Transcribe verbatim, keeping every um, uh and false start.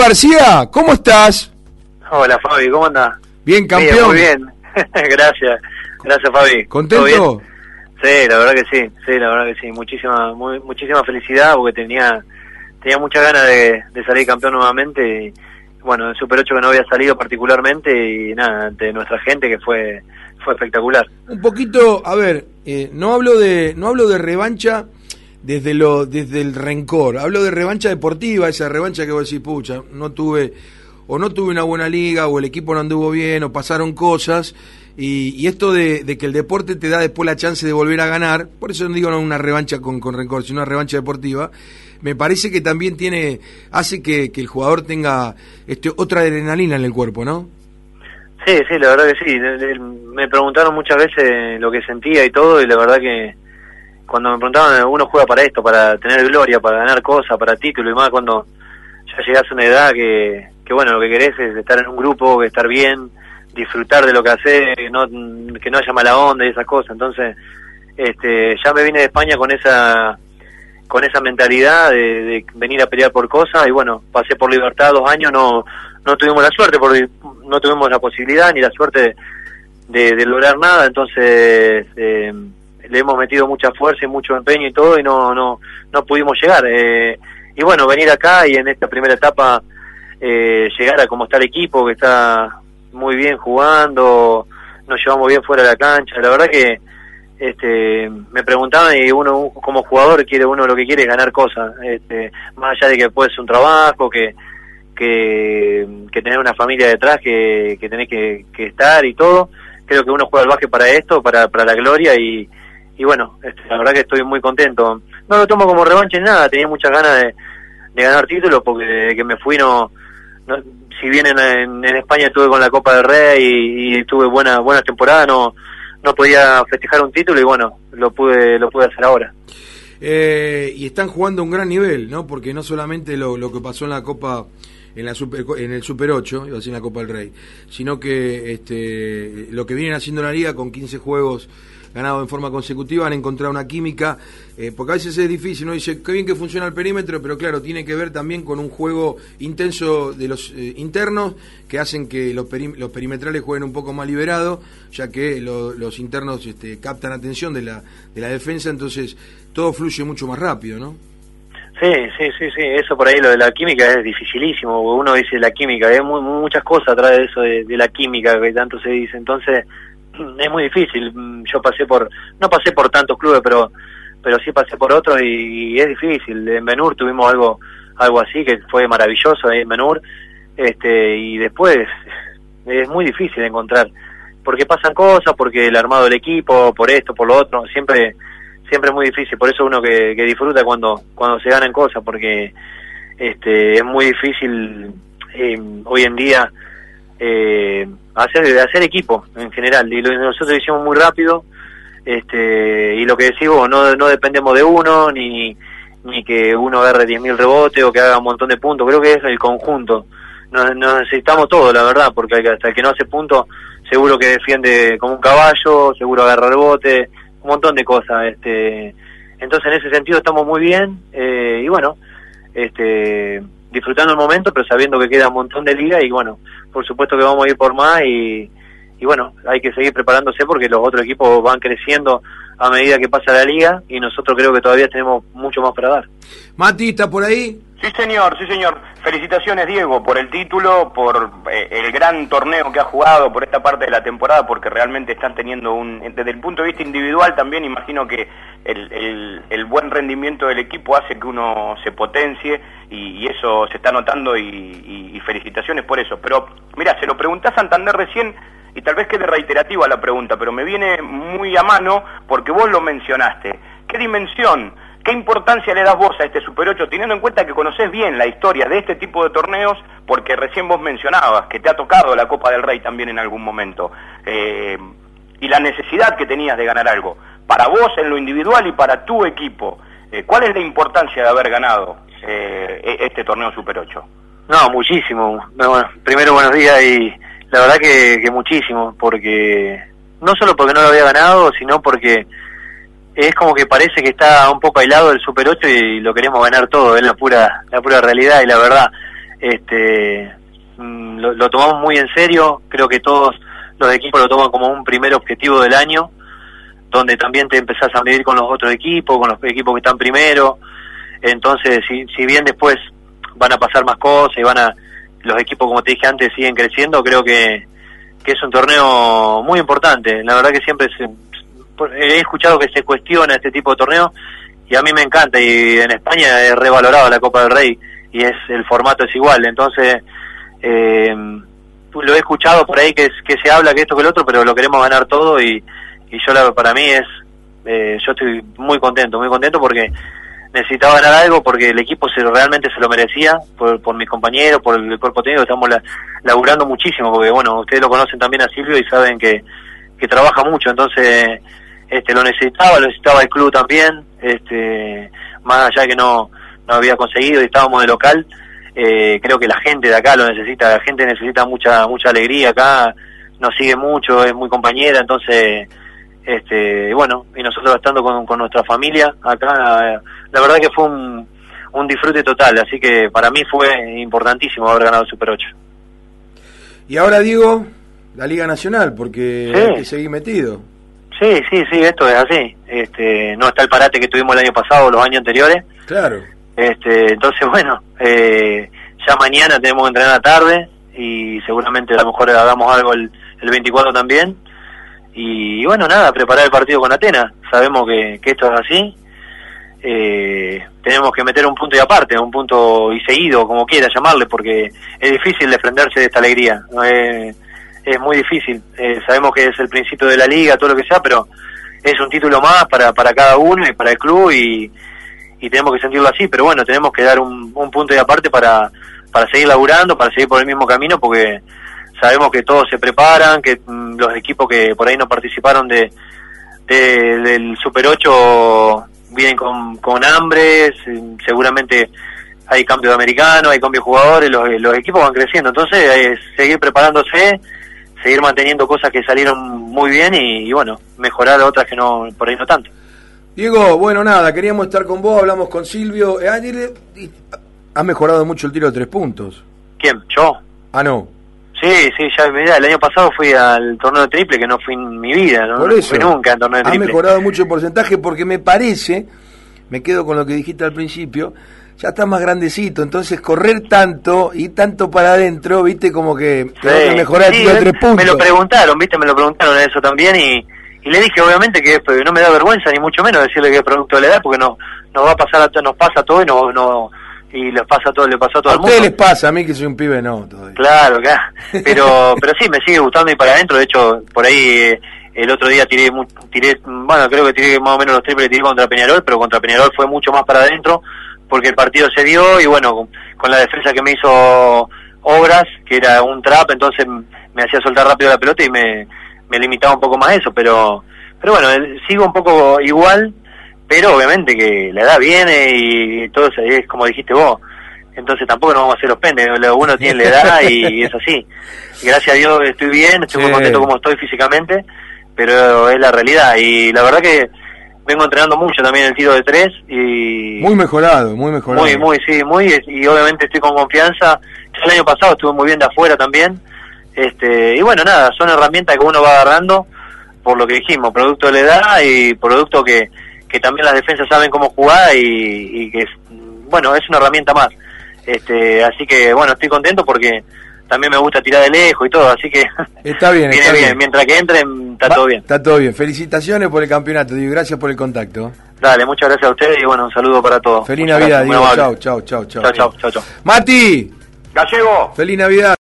García, ¿cómo estás? Hola Fabi, ¿cómo andás? Bien, campeón. Bien, muy bien. Gracias, gracias Fabi. ¿Contento? Sí, la verdad que sí, sí, la verdad que sí. Muchísima, muy, muchísima felicidad porque tenía, tenía muchas ganas de, de salir campeón nuevamente. Y, bueno, el Super ocho que no había salido particularmente y nada, ante nuestra gente que fue, fue espectacular. Un poquito, a ver, eh, no hablo de, no hablo de revancha desde lo, desde el rencor, hablo de revancha deportiva, esa revancha que vos decís, pucha, no tuve, o no tuve una buena liga, o el equipo no anduvo bien, o pasaron cosas, y, y esto de, de que el deporte te da después la chance de volver a ganar, por eso no digo no una revancha con, con rencor, sino una revancha deportiva, me parece que también tiene, hace que, que el jugador tenga este, otra adrenalina en el cuerpo, ¿no? Sí, sí, la verdad que sí, me preguntaron muchas veces lo que sentía y todo, y la verdad que cuando me preguntaban, uno juega para esto, para tener gloria, para ganar cosas, para título, y más cuando ya llegas a una edad que, que bueno, lo que querés es estar en un grupo, que estar bien, disfrutar de lo que haces, no, que no haya mala onda y esas cosas. Entonces, este, ya me vine de España con esa con esa mentalidad de, de venir a pelear por cosas, y bueno, pasé por Libertad dos años, no no tuvimos la suerte, porque no tuvimos la posibilidad ni la suerte de, de lograr nada, entonces eh, le hemos metido mucha fuerza y mucho empeño y todo, y no no no pudimos llegar. Eh, y bueno, venir acá y en esta primera etapa eh, llegar a cómo está el equipo, que está muy bien jugando, nos llevamos bien fuera de la cancha, la verdad que este me preguntaban, y uno como jugador quiere uno lo que quiere es ganar cosas, este, más allá de que puede ser un trabajo, que que, que tener una familia detrás que, que tenés que, que estar y todo. Creo que uno juega al básquet para esto, para, para la gloria, y y bueno, este, la verdad que estoy muy contento. No lo tomo como revancha ni nada, tenía muchas ganas de, de ganar títulos, porque desde que me fui no, no si bien en, en, en España estuve con la Copa del Rey y, y tuve buena buenas temporadas, no no podía festejar un título, y bueno, lo pude lo pude hacer ahora. Eh, y están jugando a un gran nivel, ¿no? Porque no solamente lo, lo que pasó en la Copa, en la super, en el Super ocho, iba a decir en la Copa del Rey, sino que este lo que vienen haciendo en la liga con quince juegos ganados en forma consecutiva, han encontrado una química, eh, porque a veces es difícil, uno dice, qué bien que funciona el perímetro, pero claro, tiene que ver también con un juego intenso de los eh, internos, que hacen que los, perim los perimetrales jueguen un poco más liberados, ya que lo, los internos este, captan atención de la, de la defensa, entonces todo fluye mucho más rápido, ¿no? Sí, sí, sí, sí, eso por ahí, lo de la química es dificilísimo, uno dice la química, hay muy, muchas cosas atrás de eso, de, de la química que tanto se dice, entonces es muy difícil. Yo pasé por, no pasé por tantos clubes, pero pero sí pasé por otros, y, y es difícil. En Benur tuvimos algo algo así que fue maravilloso ahí en Benur, este, y después es muy difícil encontrar, porque pasan cosas, porque el armado del equipo, por esto, por lo otro, siempre siempre es muy difícil. Por eso uno que, que disfruta cuando cuando se ganan cosas, porque este es muy difícil eh, hoy en día eh, hacer de hacer equipo en general, y lo, nosotros hicimos muy rápido, este y lo que decimos, no no dependemos de uno, ni ni que uno agarre diez mil rebotes o que haga un montón de puntos. Creo que es el conjunto, nos, nos necesitamos todo, la verdad, porque hasta el que no hace puntos seguro que defiende como un caballo, seguro agarra rebote, un montón de cosas, este entonces en ese sentido estamos muy bien, eh, y bueno, este disfrutando el momento, pero sabiendo que queda un montón de liga, y bueno, por supuesto que vamos a ir por más, y, y bueno, hay que seguir preparándose, porque los otros equipos van creciendo a medida que pasa la liga, y nosotros creo que todavía tenemos mucho más para dar. Mati, ¿está por ahí? Sí, señor, sí, señor. Felicitaciones, Diego, por el título, por eh, el gran torneo que ha jugado, por esta parte de la temporada, porque realmente están teniendo un... Desde el punto de vista individual también, imagino que el, el, el buen rendimiento del equipo hace que uno se potencie, y, y eso se está notando, y, y, y felicitaciones por eso. Pero, mira, se lo pregunté a Santander recién, y tal vez quede reiterativa la pregunta, pero me viene muy a mano porque vos lo mencionaste. ¿Qué dimensión, qué importancia le das vos a este Super ocho, teniendo en cuenta que conocés bien la historia de este tipo de torneos, porque recién vos mencionabas que te ha tocado la Copa del Rey también en algún momento, eh, y la necesidad que tenías de ganar algo? Para vos en lo individual y para tu equipo, eh, ¿cuál es la importancia de haber ganado eh, este torneo Super ocho? No, muchísimo. Bueno, primero buenos días, y la verdad que, que muchísimo, porque no solo porque no lo había ganado, sino porque es como que parece que está un poco aislado el Super ocho y lo queremos ganar todo, es la pura la pura realidad y la verdad. este lo, lo tomamos muy en serio. Creo que todos los equipos lo toman como un primer objetivo del año, donde también te empezás a medir con los otros equipos, con los equipos que están primero. Entonces, si, si bien después van a pasar más cosas y van a los equipos, como te dije antes, siguen creciendo, creo que, que es un torneo muy importante. La verdad que siempre se, he escuchado que se cuestiona este tipo de torneos, y a mí me encanta, y en España es revalorado la Copa del Rey, y es el formato es igual. Entonces, eh, lo he escuchado por ahí que, que se habla que esto que el otro, pero lo queremos ganar todo, y, y yo la, para mí es, eh, yo estoy muy contento, muy contento porque necesitaba ganar algo, porque el equipo se realmente se lo merecía, por, por mis compañeros, por el cuerpo técnico. Estamos la, laburando muchísimo, porque bueno, ustedes lo conocen también a Silvio y saben que, que trabaja mucho. Entonces este lo necesitaba, lo necesitaba el club también, este más allá de que no, no había conseguido y estábamos de local, eh, creo que la gente de acá lo necesita, la gente necesita mucha mucha alegría acá, nos sigue mucho, es muy compañera. Entonces este bueno, y nosotros estando con, con nuestra familia acá, la verdad que fue un, un disfrute total, así que para mí fue importantísimo haber ganado el Super ocho. Y ahora, Diego, la Liga Nacional, porque sí. hay que seguir metido. Sí, sí, sí, esto es así. Este, no está el parate que tuvimos el año pasado o los años anteriores. Claro. Este, entonces, bueno, eh, ya mañana tenemos que entrenar a tarde, y seguramente a lo mejor hagamos algo el, el veinticuatro también. Y bueno, nada, preparar el partido con Atenas. Sabemos que, que esto es así. Eh, tenemos que meter un punto y aparte, un punto y seguido, como quiera llamarle, porque es difícil desprenderse de esta alegría. ¿No? Es, es muy difícil. Eh, sabemos que es el principio de la liga, todo lo que sea, pero es un título más para, para cada uno y para el club, y, y tenemos que sentirlo así. Pero bueno, tenemos que dar un, un punto y aparte para, para seguir laburando, para seguir por el mismo camino, porque sabemos que todos se preparan, que mm, los equipos que por ahí no participaron de, de del Super ocho vienen con, con hambre, seguramente hay cambio de americanos, hay cambio de jugadores, los, los equipos van creciendo. Entonces es seguir preparándose, seguir manteniendo cosas que salieron muy bien, y, y bueno, mejorar otras que no, por ahí no tanto. Diego, bueno, nada, queríamos estar con vos, hablamos con Silvio. Eh, ayer, eh, has mejorado mucho el tiro de tres puntos. ¿Quién? ¿Yo? Ah, no. Sí, sí, ya mirá, el año pasado fui al torneo de triple, que no fui en mi vida, ¿no? Por No eso, fui nunca al torneo de has triple. mejorado mucho el porcentaje, porque me parece, me quedo con lo que dijiste al principio, ya estás más grandecito, entonces correr tanto y tanto para adentro, viste, como que Sí, tengo que mejorar sí, el tiro de tres puntos. me lo preguntaron, viste, me lo preguntaron eso también, y, y le dije obviamente que no me da vergüenza, ni mucho menos decirle que es producto de la edad, porque no nos va a pasar a todos, nos pasa a todos, y no, no y les pasa a todos, le pasó a todo A el mundo. ustedes les pasa, a mí que soy un pibe no todavía. Claro, claro, pero pero sí, me sigue gustando ir para adentro. De hecho, por ahí eh, el otro día tiré, tiré, bueno, creo que tiré más o menos los triples que tiré contra Peñarol, pero contra Peñarol fue mucho más para adentro, porque el partido se dio, y bueno, con, con la defensa que me hizo Obras, que era un trap, entonces me hacía soltar rápido la pelota y me, me limitaba un poco más eso, pero pero bueno, sigo un poco igual, pero obviamente que la edad viene y todo eso, es como dijiste vos, entonces tampoco nos vamos a hacer los pendejos, uno tiene la edad y es así. Gracias a Dios estoy bien, estoy Sí. muy contento como estoy físicamente, pero es la realidad, y la verdad que vengo entrenando mucho también el tiro de tres, y Muy mejorado, muy mejorado. muy, muy, sí, muy, y obviamente estoy con confianza. El año pasado estuve muy bien de afuera también, este y bueno, nada, son herramientas que uno va agarrando, por lo que dijimos, producto de la edad, y producto que que también las defensas saben cómo jugar, y, y que es, bueno, es una herramienta más. Este, así que bueno, estoy contento porque también me gusta tirar de lejos y todo, así que Está bien, viene está bien. bien. Mientras que entren, está Va- todo bien. Está todo bien. Felicitaciones por el campeonato, Diego. Gracias por el contacto. Dale, muchas gracias a ustedes, y bueno, un saludo para todos. Feliz Muchas Navidad, gracias, muy Diego. amable. Chau, chau, chau, chau. Chau, chau, chau, chau. Mati, Gallego. feliz Navidad.